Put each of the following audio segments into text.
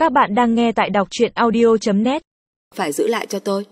Các bạn đang nghe tại đọc truyện audio.net. Phải giữ lại cho tôi.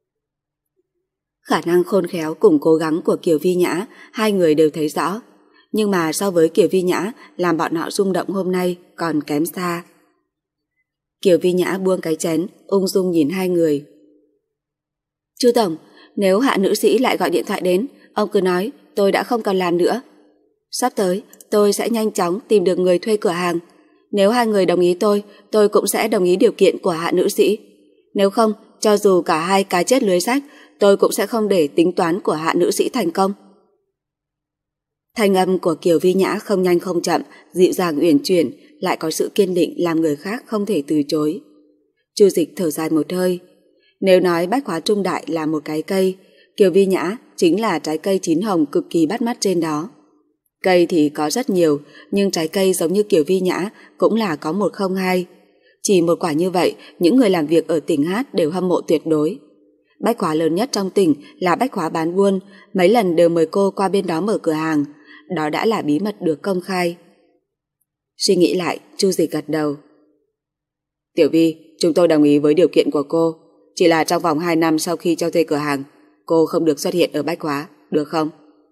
Khả năng khôn khéo cùng cố gắng của Kiều Vi Nhã hai người đều thấy rõ. Nhưng mà so với Kiều Vi Nhã làm bọn họ rung động hôm nay còn kém xa. Kiều Vi Nhã buông cái chén, ung dung nhìn hai người. Chu Tổng, nếu Hạ nữ sĩ lại gọi điện thoại đến, ông cứ nói tôi đã không còn làm nữa. Sắp tới tôi sẽ nhanh chóng tìm được người thuê cửa hàng. Nếu hai người đồng ý tôi cũng sẽ đồng ý điều kiện của Hạ nữ sĩ. Nếu không, cho dù cả hai cá chết lưới rách, tôi cũng sẽ không để tính toán của Hạ nữ sĩ thành công. Thanh âm của Kiều Vi Nhã không nhanh không chậm, dịu dàng uyển chuyển, lại có sự kiên định làm người khác không thể từ chối. Chu Dịch thở dài một hơi. Nếu nói Bách Hóa Trung Đại là một cái cây, Kiều Vi Nhã chính là trái cây chín hồng cực kỳ bắt mắt trên đó. Cây thì có rất nhiều, nhưng trái cây giống như Kiều Vi Nhã cũng là có một không hai. Chỉ một quả như vậy, những người làm việc ở tỉnh Hát đều hâm mộ tuyệt đối. Bách Hóa lớn nhất trong tỉnh là Bách Hóa bán buôn, mấy lần đều mời cô qua bên đó mở cửa hàng. Đó đã là bí mật được công khai. Suy nghĩ lại, Chu Dịch gật đầu. Tiểu Vi, chúng tôi đồng ý với điều kiện của cô. Chỉ là trong vòng 2 năm sau khi cho thuê cửa hàng, cô không được xuất hiện ở Bách Hóa, được không?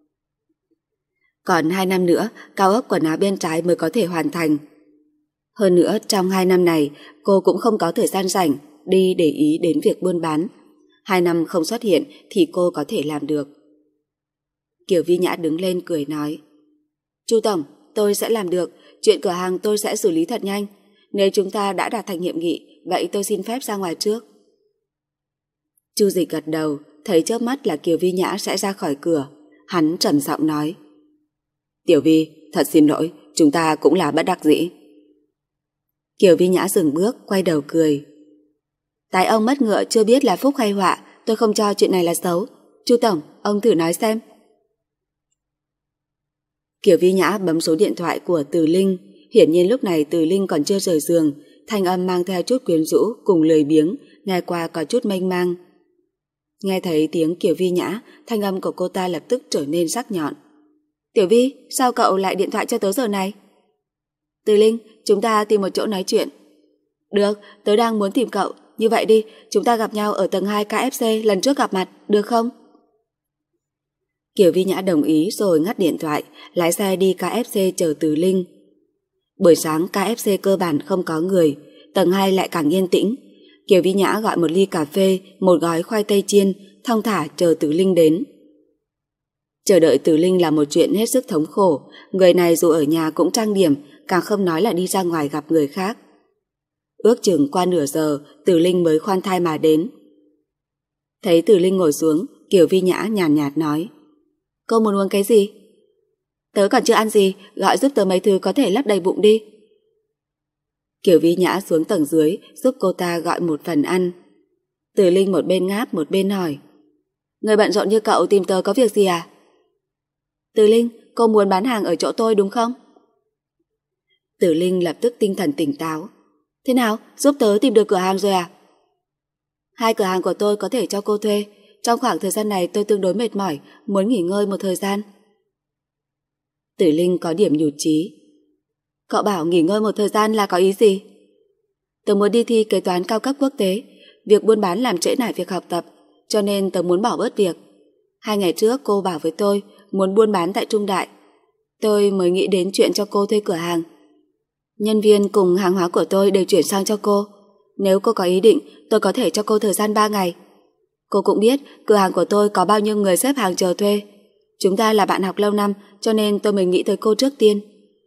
Còn 2 năm nữa, cao ốc quần áo bên trái mới có thể hoàn thành. Hơn nữa, trong 2 năm này, cô cũng không có thời gian rảnh đi để ý đến việc buôn bán. 2 năm không xuất hiện thì cô có thể làm được. Kiều Vi Nhã đứng lên cười nói. Chu Tổng, tôi sẽ làm được. Chuyện cửa hàng tôi sẽ xử lý thật nhanh. Nếu chúng ta đã đạt thành hiệp nghị, vậy tôi xin phép ra ngoài trước. Chu Dịch gật đầu, thấy chớp mắt là Kiều Vi Nhã sẽ ra khỏi cửa. Hắn trầm giọng nói. Tiểu Vi, thật xin lỗi, chúng ta cũng là bất đắc dĩ. Kiều Vi Nhã dừng bước, quay đầu cười. Tại ông mất ngựa chưa biết là phúc hay họa, tôi không cho chuyện này là xấu. Chu Tổng, ông thử nói xem. Kiều Vi Nhã bấm số điện thoại của Từ Linh. Hiển nhiên lúc này Từ Linh còn chưa rời giường, thanh âm mang theo chút quyến rũ cùng lười biếng, nghe qua có chút mênh mang. Nghe thấy tiếng Kiều Vi Nhã, thanh âm của cô ta lập tức trở nên sắc nhọn. Tiểu Vi, sao cậu lại điện thoại cho tớ giờ này? Từ Linh, chúng ta tìm một chỗ nói chuyện. Được, tớ đang muốn tìm cậu. Như vậy đi, chúng ta gặp nhau ở tầng 2 KFC lần trước gặp mặt, được không? Kiều Vi Nhã đồng ý rồi ngắt điện thoại, lái xe đi KFC chờ Từ Linh. Buổi sáng KFC cơ bản không có người, tầng 2 lại càng yên tĩnh. Kiều Vi Nhã gọi một ly cà phê, một gói khoai tây chiên, thong thả chờ Từ Linh đến. Chờ đợi Từ Linh là một chuyện hết sức thống khổ, người này dù ở nhà cũng trang điểm, càng không nói là đi ra ngoài gặp người khác. Ước chừng qua nửa giờ, Từ Linh mới khoan thai mà đến. Thấy Từ Linh ngồi xuống, Kiều Vi Nhã nhàn nhạt nói. Cô muốn uống cái gì? Tớ còn chưa ăn gì, gọi giúp tớ mấy thứ có thể lấp đầy bụng đi. Kiều Vi Nhã xuống tầng dưới, giúp cô ta gọi một phần ăn. Từ Linh một bên ngáp một bên hỏi. Người bận rộn như cậu tìm tớ có việc gì à? Từ Linh, cô muốn bán hàng ở chỗ tôi đúng không? Từ Linh lập tức tinh thần tỉnh táo. Thế nào, giúp tớ tìm được cửa hàng rồi à? 2 cửa hàng của tôi có thể cho cô thuê. Trong khoảng thời gian này tôi tương đối mệt mỏi, muốn nghỉ ngơi một thời gian. Từ Linh có điểm nhụt chí. Cậu bảo nghỉ ngơi một thời gian là có ý gì? Tớ muốn đi thi kế toán cao cấp quốc tế. Việc buôn bán làm trễ nải việc học tập, cho nên tớ muốn bỏ bớt việc. 2 ngày trước cô bảo với tôi muốn buôn bán tại Trung Đại. Tôi mới nghĩ đến chuyện cho cô thuê cửa hàng. Nhân viên cùng hàng hóa của tôi đều chuyển sang cho cô. Nếu cô có ý định, tôi có thể cho cô thời gian 3 ngày. Cô cũng biết cửa hàng của tôi có bao nhiêu người xếp hàng chờ thuê. Chúng ta là bạn học lâu năm, cho nên tôi mới nghĩ tới cô trước tiên.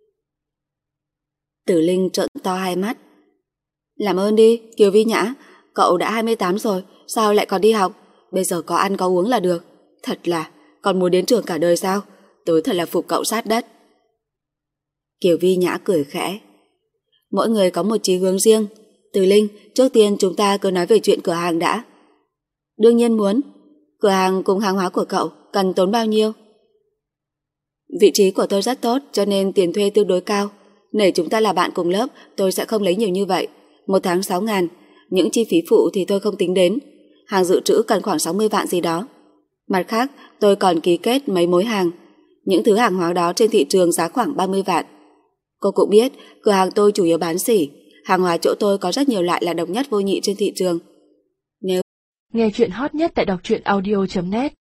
Tử Linh trợn to hai mắt. Làm ơn đi, Kiều Vi Nhã, cậu đã 28 rồi, sao lại còn đi học? Bây giờ có ăn có uống là được. Thật là, còn muốn đến trường cả đời sao? Tớ thật là phục cậu sát đất. Kiều Vi Nhã cười khẽ. Mỗi người có một chí hướng riêng. Từ Linh, trước tiên chúng ta cứ nói về chuyện cửa hàng đã. Đương nhiên muốn. Cửa hàng cùng hàng hóa của cậu cần tốn bao nhiêu? Vị trí của tôi rất tốt, cho nên tiền thuê tương đối cao. Nể chúng ta là bạn cùng lớp, tôi sẽ không lấy nhiều như vậy. 1 tháng 6.000. Những chi phí phụ thì tôi không tính đến. Hàng dự trữ cần khoảng 60 vạn gì đó. Mặt khác, tôi còn ký kết mấy mối hàng. Những thứ hàng hóa đó trên thị trường giá khoảng 30 vạn. Cô cũng biết, cửa hàng tôi chủ yếu bán sỉ. hàng hóa chỗ tôi có rất nhiều loại là độc nhất vô nhị trên thị trường. Nghe chuyện hot nhất tại đọc truyện audio.net